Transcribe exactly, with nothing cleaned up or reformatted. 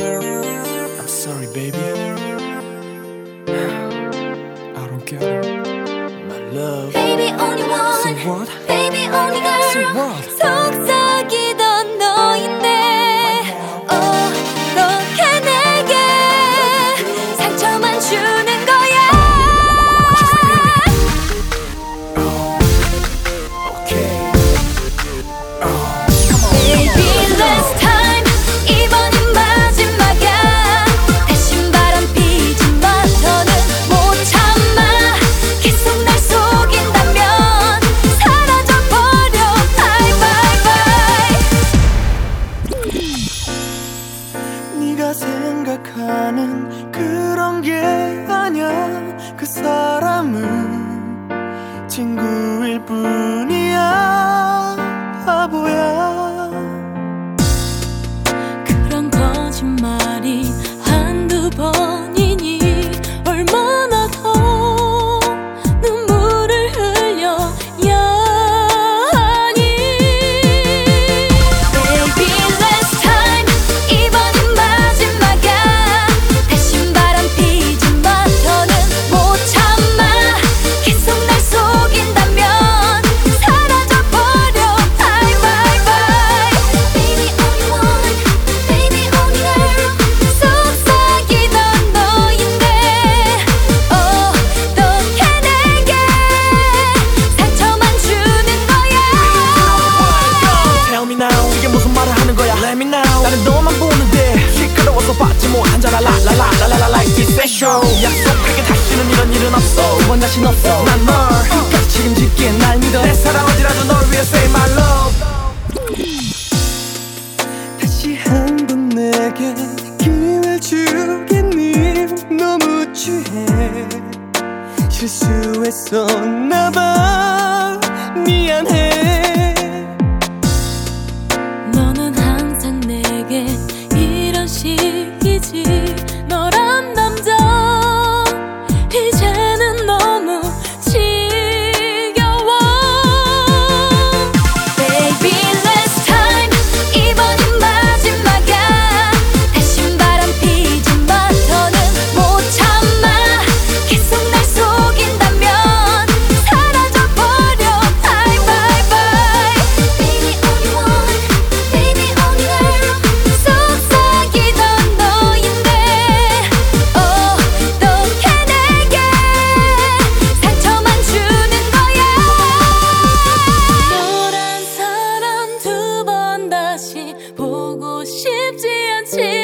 I'm sorry, baby. I don't get it. My love. Baby, only one. Say what? Baby, only girl. Say what? 속삭이던 너인데 어떻게 내게 상처만 주는 거야. Okay. Baby, last time. 이번이 마지막이야. 다신 바람 피지 마. 더는 못 참아. 계속 날 속인다면 사라져버려. Bye bye bye. 네가 생각하는 그런 게 아니야. 그 사람은 친구일 뿐이야. 바보야. 그런 거짓말이 한두 번이니 얼마나 더 눈물을 흘려야 하니. Baby, last time. 이번이 마지막이야. 다신 바람 피지 마. 더는 못 참아. 계속 날 속인다면 사라져버려. Bye bye bye. Baby, only one. Baby, only girl. 속삭이던 너인데 어떻게 내게 상처만 주는 거야. Tell me now. 이게 무슨 말을 하는 거야? Let me know. 나는 너만 보는데 시끄러워서 받지 못한 줄 알아. 라라라라라라 like this a show. 약속할게 다시는 이런 일은 없어. 두 번 다신 없어. 난 널 끝까지 책임질게. 날 믿어. 내 사랑 어디라도 널 위해 say my love. 다시 한 번 내게 기회를 주겠니? 너무 취해 실수했었나봐. 미안해. 너는 항상 내게 이런 식이지. 너란 남자 이제는 너무 지겨워. Baby, last time. 이번이 마지막이야. 다신 바람 피지 마. 더는 못 참아. 계속 날 속인다면 사라져버려. Bye bye bye. Baby, only one. Baby, only girl. 속삭이던 너인데 어떻게 내게 상처만 주는 거야. 너란 사람 두 번 다시 보고 싶지 않지.